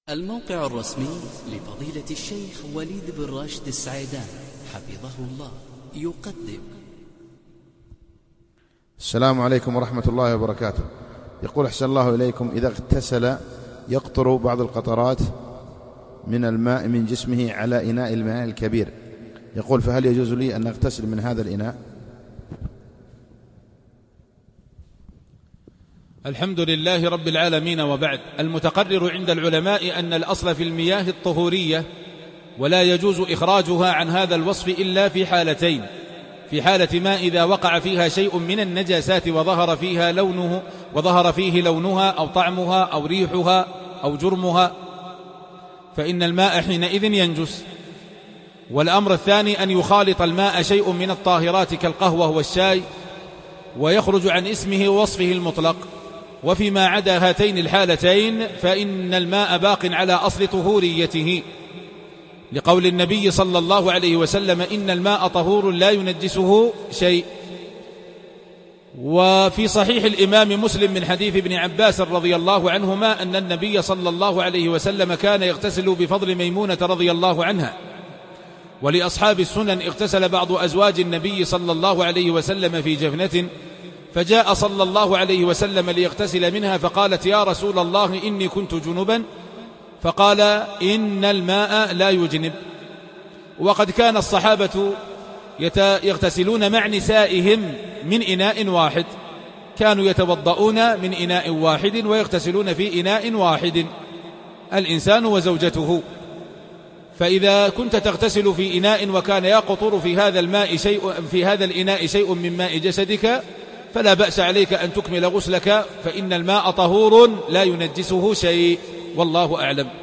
الموقع الرسمي لفضيلة الشيخ وليد بن راشد السعيدان حفظه الله يقدم. السلام عليكم ورحمة الله وبركاته. يقول أحسن الله إليكم: إذا اغتسل يقطر بعض القطرات من الماء من جسمه على إناء الماء الكبير، يقول فهل يجوز لي أن أغتسل من هذا الإناء؟ الحمد لله رب العالمين، وبعد. المتقرر عند العلماء أن الأصل في المياه الطهورية، ولا يجوز إخراجها عن هذا الوصف إلا في حالتين: في حالة ما إذا وقع فيها شيء من النجاسات وظهر فيه لونها أو طعمها أو ريحها أو جرمها، فإن الماء حينئذ ينجس. والأمر الثاني أن يخالط الماء شيء من الطاهرات كالقهوة والشاي ويخرج عن اسمه ووصفه المطلق، وفيما عدا هاتين الحالتين فإن الماء باق على أصل طهوريته، لقول النبي صلى الله عليه وسلم: إن الماء طهور لا ينجسه شيء. وفي صحيح الإمام مسلم من حديث ابن عباس رضي الله عنهما أن النبي صلى الله عليه وسلم كان يغتسل بفضل ميمونة رضي الله عنها. ولأصحاب السنن اغتسل بعض أزواج النبي صلى الله عليه وسلم في جفنة، فجاء صلى الله عليه وسلم ليغتسل منها، فقالت: يا رسول الله إني كنت جنبا، فقال: إن الماء لا يجنب. وقد كان الصحابة يغتسلون مع نسائهم من إناء واحد، كانوا يتوضؤون من إناء واحد ويغتسلون في إناء واحد، الإنسان وزوجته. فإذا كنت تغتسل في إناء وكان يقطر في هذا الإناء شيء من ماء جسدك، فلا بأس عليك أن تكمل غسلك، فإن الماء طهور لا ينجسه شيء، والله أعلم.